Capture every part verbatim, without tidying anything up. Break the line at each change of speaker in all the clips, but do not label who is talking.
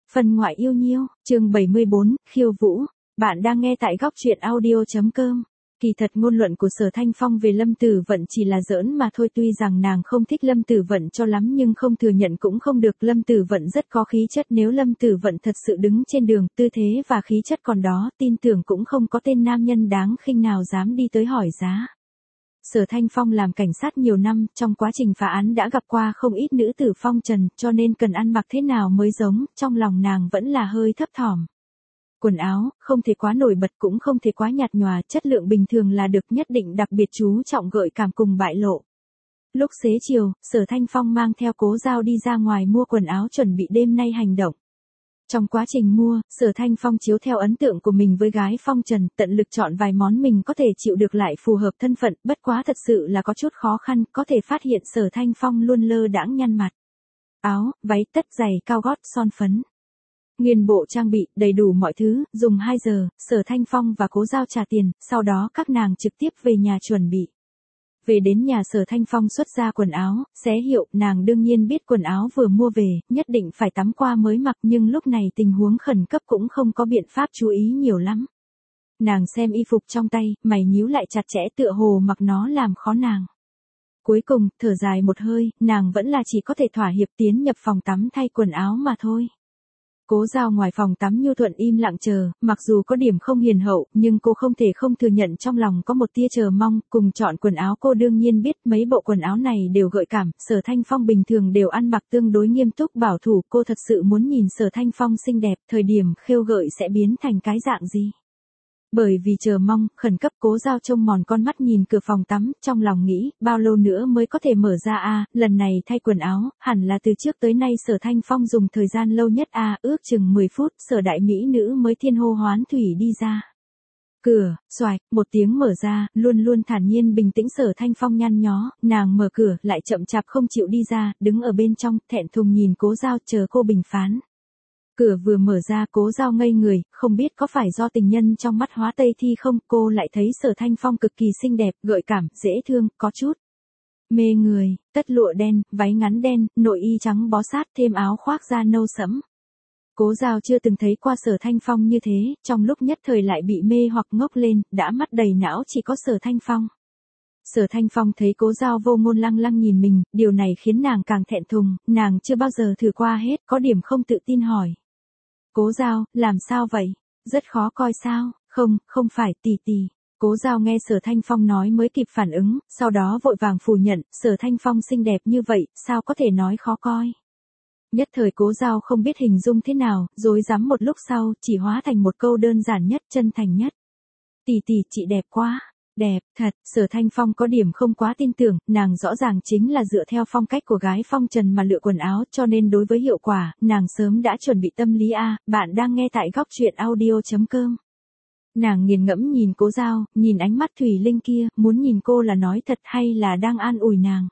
Phần ngoại yêu nhiêu, chương bảy mươi bốn, khiêu vũ. Bạn đang nghe tại góc truyện audio.com. Kỳ thật ngôn luận của Sở Thanh Phong về Lâm Tử Vận chỉ là giỡn mà thôi, tuy rằng nàng không thích Lâm Tử Vận cho lắm nhưng không thừa nhận cũng không được. Lâm Tử Vận rất có khí chất, nếu Lâm Tử Vận thật sự đứng trên đường, tư thế và khí chất còn đó, tin tưởng cũng không có tên nam nhân đáng khinh nào dám đi tới hỏi giá. Sở Thanh Phong làm cảnh sát nhiều năm, trong quá trình phá án đã gặp qua không ít nữ tử phong trần, cho nên cần ăn mặc thế nào mới giống, trong lòng nàng vẫn là hơi thấp thỏm. Quần áo, không thể quá nổi bật cũng không thể quá nhạt nhòa, chất lượng bình thường là được, nhất định đặc biệt chú trọng gợi cảm cùng bại lộ. Lúc xế chiều, Sở Thanh Phong mang theo Cố Giao đi ra ngoài mua quần áo chuẩn bị đêm nay hành động. Trong quá trình mua, Sở Thanh Phong chiếu theo ấn tượng của mình với gái phong trần, tận lực chọn vài món mình có thể chịu được lại phù hợp thân phận, bất quá thật sự là có chút khó khăn, có thể phát hiện Sở Thanh Phong luôn lơ đãng nhăn mặt. Áo, váy, tất, giày, cao gót, son phấn. Nguyên bộ trang bị, đầy đủ mọi thứ, dùng hai giờ, Sở Thanh Phong và Cố Giao trả tiền, sau đó các nàng trực tiếp về nhà chuẩn bị. Về đến nhà, Sở Thanh Phong xuất ra quần áo, xé hiệu, nàng đương nhiên biết quần áo vừa mua về, nhất định phải tắm qua mới mặc, nhưng lúc này tình huống khẩn cấp cũng không có biện pháp chú ý nhiều lắm. Nàng xem y phục trong tay, mày nhíu lại chặt chẽ, tựa hồ mặc nó làm khó nàng. Cuối cùng, thở dài một hơi, nàng vẫn là chỉ có thể thỏa hiệp tiến nhập phòng tắm thay quần áo mà thôi. Cố Giao ngoài phòng tắm nhu thuận im lặng chờ, mặc dù có điểm không hiền hậu, nhưng cô không thể không thừa nhận trong lòng có một tia chờ mong. Cùng chọn quần áo, cô đương nhiên biết mấy bộ quần áo này đều gợi cảm, Sở Thanh Phong bình thường đều ăn mặc tương đối nghiêm túc bảo thủ, cô thật sự muốn nhìn Sở Thanh Phong xinh đẹp, thời điểm khêu gợi sẽ biến thành cái dạng gì. Bởi vì chờ mong, khẩn cấp, Cố Giao trông mòn con mắt nhìn cửa phòng tắm, trong lòng nghĩ, bao lâu nữa mới có thể mở ra a, à, lần này thay quần áo, hẳn là từ trước tới nay Sở Thanh Phong dùng thời gian lâu nhất a, à, ước chừng mười phút, Sở đại mỹ nữ mới thiên hô hoán thủy đi ra. Cửa, xoạch, một tiếng mở ra, luôn luôn thản nhiên bình tĩnh Sở Thanh Phong nhăn nhó, nàng mở cửa, lại chậm chạp không chịu đi ra, đứng ở bên trong, thẹn thùng nhìn Cố Giao chờ cô bình phán. Cửa vừa mở ra, Cố Giao ngây người, không biết có phải do tình nhân trong mắt hóa tây thi không, cô lại thấy Sở Thanh Phong cực kỳ xinh đẹp, gợi cảm, dễ thương, có chút mê người, tất lụa đen, váy ngắn đen, nội y trắng bó sát, thêm áo khoác da nâu sẫm. Cố Giao chưa từng thấy qua Sở Thanh Phong như thế, trong lúc nhất thời lại bị mê hoặc ngốc lên, đã mắt đầy não chỉ có Sở Thanh Phong. Sở Thanh Phong thấy Cố Giao vô ngôn lăng lăng nhìn mình, điều này khiến nàng càng thẹn thùng, nàng chưa bao giờ thử qua hết, có điểm không tự tin hỏi. Cố Giao, làm sao vậy? Rất khó coi sao? Không, không phải, tỷ tỷ. Cố Giao nghe Sở Thanh Phong nói mới kịp phản ứng, sau đó vội vàng phủ nhận, Sở Thanh Phong xinh đẹp như vậy, sao có thể nói khó coi? Nhất thời Cố Giao không biết hình dung thế nào, rối rắm một lúc sau, chỉ hóa thành một câu đơn giản nhất, chân thành nhất. Tỷ tỷ, chị đẹp quá. Đẹp, thật, Sở Thanh Phong có điểm không quá tin tưởng, nàng rõ ràng chính là dựa theo phong cách của gái phong trần mà lựa quần áo, cho nên đối với hiệu quả, nàng sớm đã chuẩn bị tâm lý a. Bạn đang nghe tại góc truyện audio.com. Nàng nghiền ngẫm nhìn Cố Giao, nhìn ánh mắt thủy linh kia, muốn nhìn cô là nói thật hay là đang an ủi nàng.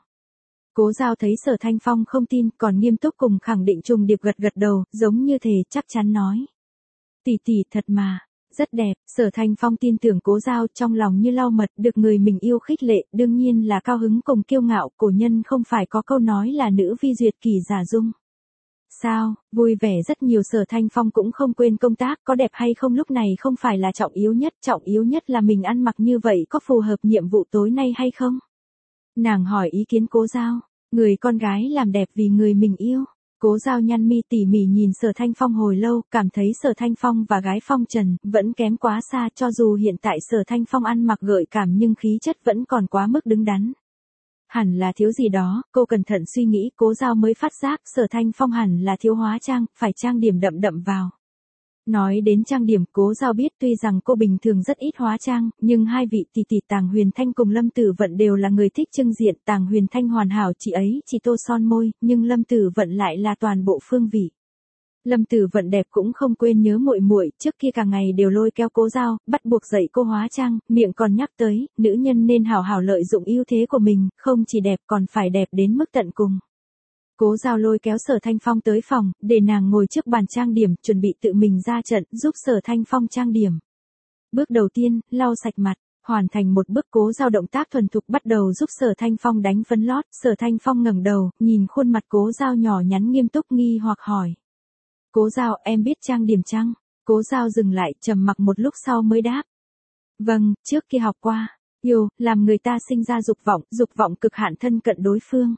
Cố Giao thấy Sở Thanh Phong không tin, còn nghiêm túc cùng khẳng định trùng điệp gật gật đầu, giống như thể chắc chắn nói. Tỷ tỷ, thật mà. Rất đẹp, Sở Thanh Phong tin tưởng Cố Giao, trong lòng như lau mật, được người mình yêu khích lệ, đương nhiên là cao hứng cùng kiêu ngạo, cổ nhân không phải có câu nói là nữ vi duyệt kỳ giả dung. Sao, vui vẻ rất nhiều. Sở Thanh Phong cũng không quên công tác, có đẹp hay không lúc này không phải là trọng yếu nhất, trọng yếu nhất là mình ăn mặc như vậy có phù hợp nhiệm vụ tối nay hay không? Nàng hỏi ý kiến Cố Giao, người con gái làm đẹp vì người mình yêu. Cố Giao nhăn mi tỉ mỉ nhìn Sở Thanh Phong hồi lâu, cảm thấy Sở Thanh Phong và gái phong trần, vẫn kém quá xa, cho dù hiện tại Sở Thanh Phong ăn mặc gợi cảm nhưng khí chất vẫn còn quá mức đứng đắn. Hẳn là thiếu gì đó, cô cẩn thận suy nghĩ, Cố Giao mới phát giác, Sở Thanh Phong hẳn là thiếu hóa trang, phải trang điểm đậm đậm vào. Nói đến trang điểm, Cố Giao biết tuy rằng cô bình thường rất ít hóa trang, nhưng hai vị tỷ tỷ Tàng Huyền Thanh cùng Lâm Tử Vận đều là người thích trưng diện, Tàng Huyền Thanh hoàn hảo chị ấy chỉ tô son môi, nhưng Lâm Tử Vận lại là toàn bộ phương vị. Lâm Tử Vận đẹp cũng không quên nhớ muội muội, trước kia cả ngày đều lôi kéo Cố Giao, bắt buộc dạy cô hóa trang, miệng còn nhắc tới, nữ nhân nên hảo hảo lợi dụng ưu thế của mình, không chỉ đẹp còn phải đẹp đến mức tận cùng. Cố Giao lôi kéo Sở Thanh Phong tới phòng, để nàng ngồi trước bàn trang điểm, chuẩn bị tự mình ra trận, giúp Sở Thanh Phong trang điểm. Bước đầu tiên, lau sạch mặt, hoàn thành một bước, Cố Giao động tác thuần thục bắt đầu giúp Sở Thanh Phong đánh phấn lót. Sở Thanh Phong ngẩng đầu, nhìn khuôn mặt Cố Giao nhỏ nhắn nghiêm túc nghi hoặc hỏi. Cố Giao, em biết trang điểm chăng? Cố Giao dừng lại, trầm mặc một lúc sau mới đáp. Vâng, trước kia học qua. Yêu, làm người ta sinh ra dục vọng, dục vọng cực hạn thân cận đối phương.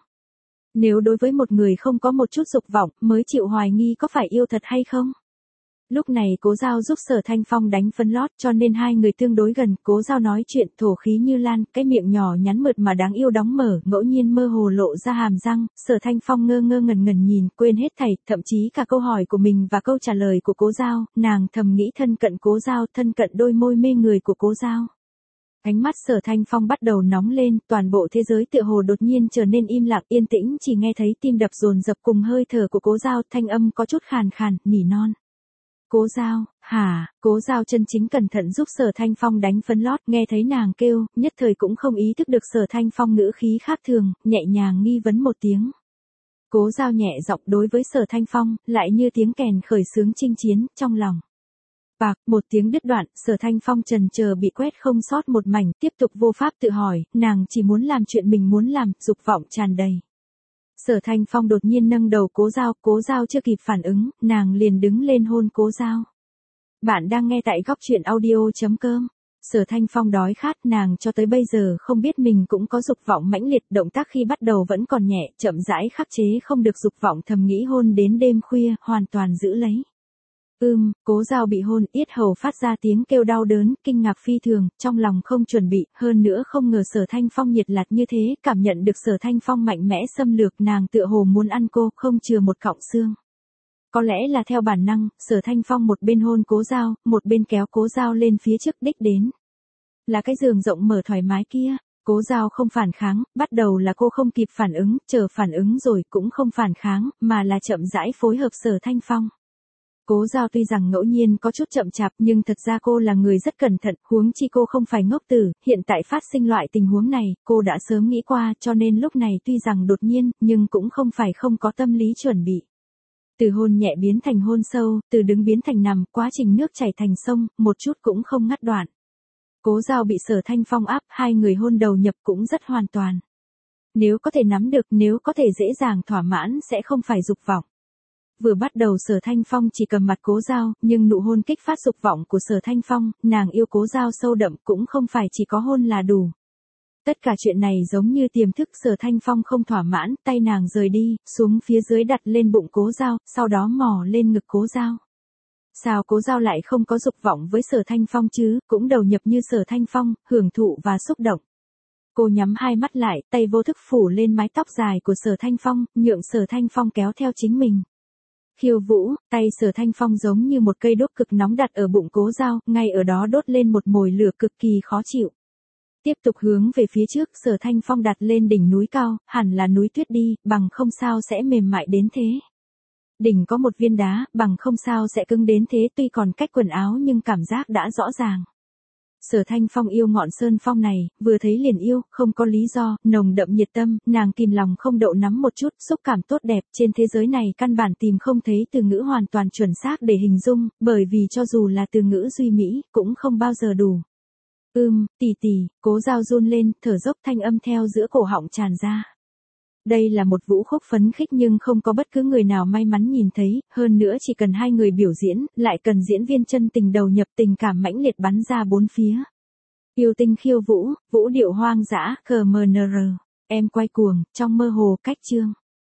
Nếu đối với một người không có một chút dục vọng, mới chịu hoài nghi có phải yêu thật hay không? Lúc này Cố Giao giúp Sở Thanh Phong đánh phấn lót cho nên hai người tương đối gần, Cố Giao nói chuyện thổ khí như lan, cái miệng nhỏ nhắn mượt mà đáng yêu đóng mở, ngẫu nhiên mơ hồ lộ ra hàm răng, Sở Thanh Phong ngơ ngơ ngẩn ngẩn nhìn, quên hết thảy, thậm chí cả câu hỏi của mình và câu trả lời của Cố Giao, nàng thầm nghĩ thân cận Cố Giao, thân cận đôi môi mê người của Cố Giao. Ánh mắt Sở Thanh Phong bắt đầu nóng lên, toàn bộ thế giới tựa hồ đột nhiên trở nên im lặng, yên tĩnh, chỉ nghe thấy tim đập dồn dập cùng hơi thở của Cố Giao, thanh âm có chút khàn khàn, nỉ non. Cố Giao, hả? Cố Giao chân chính cẩn thận giúp Sở Thanh Phong đánh phấn lót, nghe thấy nàng kêu, nhất thời cũng không ý thức được Sở Thanh Phong ngữ khí khác thường, nhẹ nhàng nghi vấn một tiếng. Cố Giao nhẹ giọng đối với Sở Thanh Phong, lại như tiếng kèn khởi xướng chinh chiến, trong lòng. Bạc, một tiếng đứt đoạn, Sở Thanh Phong trần chờ bị quét không sót một mảnh, tiếp tục vô pháp tự hỏi, nàng chỉ muốn làm chuyện mình muốn làm, dục vọng tràn đầy. Sở Thanh Phong đột nhiên nâng đầu Cố Giao, Cố Giao chưa kịp phản ứng, nàng liền đứng lên hôn Cố Giao. Bạn đang nghe tại góc truyện audio chấm com. Sở Thanh Phong đói khát, nàng cho tới bây giờ không biết mình cũng có dục vọng mãnh liệt, động tác khi bắt đầu vẫn còn nhẹ, chậm rãi khắc chế không được dục vọng thầm nghĩ hôn đến đêm khuya, hoàn toàn giữ lấy. Ưm, Cố Giao bị hôn, yết hầu phát ra tiếng kêu đau đớn, kinh ngạc phi thường, trong lòng không chuẩn bị, hơn nữa không ngờ Sở Thanh Phong nhiệt lạt như thế, cảm nhận được Sở Thanh Phong mạnh mẽ xâm lược, nàng tựa hồ muốn ăn cô, không chừa một cọng xương. Có lẽ là theo bản năng, Sở Thanh Phong một bên hôn Cố Giao, một bên kéo Cố Giao lên phía trước đích đến. Là cái giường rộng mở thoải mái kia. Cố Giao không phản kháng, bắt đầu là cô không kịp phản ứng, chờ phản ứng rồi cũng không phản kháng, mà là chậm rãi phối hợp Sở Thanh Phong. Cố Giao tuy rằng ngẫu nhiên có chút chậm chạp nhưng thật ra cô là người rất cẩn thận, huống chi cô không phải ngốc tử, hiện tại phát sinh loại tình huống này, cô đã sớm nghĩ qua cho nên lúc này tuy rằng đột nhiên, nhưng cũng không phải không có tâm lý chuẩn bị. Từ hôn nhẹ biến thành hôn sâu, từ đứng biến thành nằm, quá trình nước chảy thành sông, một chút cũng không ngắt đoạn. Cố Giao bị Sở Thanh Phong áp, hai người hôn đầu nhập cũng rất hoàn toàn. Nếu có thể nắm được, nếu có thể dễ dàng thỏa mãn sẽ không phải dục vọng. Vừa bắt đầu Sở Thanh Phong chỉ cầm mặt Cố Giao, nhưng nụ hôn kích phát dục vọng của Sở Thanh Phong, nàng yêu Cố Giao sâu đậm cũng không phải chỉ có hôn là đủ. Tất cả chuyện này giống như tiềm thức Sở Thanh Phong không thỏa mãn, tay nàng rời đi, xuống phía dưới đặt lên bụng Cố Giao, sau đó mò lên ngực Cố Giao. Sao Cố Giao lại không có dục vọng với Sở Thanh Phong chứ, cũng đầu nhập như Sở Thanh Phong, hưởng thụ và xúc động. Cô nhắm hai mắt lại, tay vô thức phủ lên mái tóc dài của Sở Thanh Phong, nhượng Sở Thanh Phong kéo theo chính mình. Khiêu vũ, tay Sở Thanh Phong giống như một cây đốt cực nóng đặt ở bụng Cố Giao, ngay ở đó đốt lên một mồi lửa cực kỳ khó chịu. Tiếp tục hướng về phía trước, Sở Thanh Phong đặt lên đỉnh núi cao, hẳn là núi tuyết đi, bằng không sao sẽ mềm mại đến thế. Đỉnh có một viên đá, bằng không sao sẽ cứng đến thế, tuy còn cách quần áo nhưng cảm giác đã rõ ràng. Sở Thanh Phong yêu ngọn sơn phong này, vừa thấy liền yêu, không có lý do, nồng đậm nhiệt tâm, nàng kìm lòng không đậu nắm một chút, xúc cảm tốt đẹp, trên thế giới này căn bản tìm không thấy từ ngữ hoàn toàn chuẩn xác để hình dung, bởi vì cho dù là từ ngữ duy mỹ, cũng không bao giờ đủ. Ưm, tỷ tỷ, Cố Giao run lên, thở dốc thanh âm theo giữa cổ họng tràn ra. Đây là một vũ khúc phấn khích nhưng không có bất cứ người nào may mắn nhìn thấy, hơn nữa chỉ cần hai người biểu diễn, lại cần diễn viên chân tình đầu nhập tình cảm mãnh liệt bắn ra bốn phía. Yêu tinh khiêu vũ, vũ điệu hoang dã, cờ mờ nờ rờ, em quay cuồng, trong mơ hồ cách chương.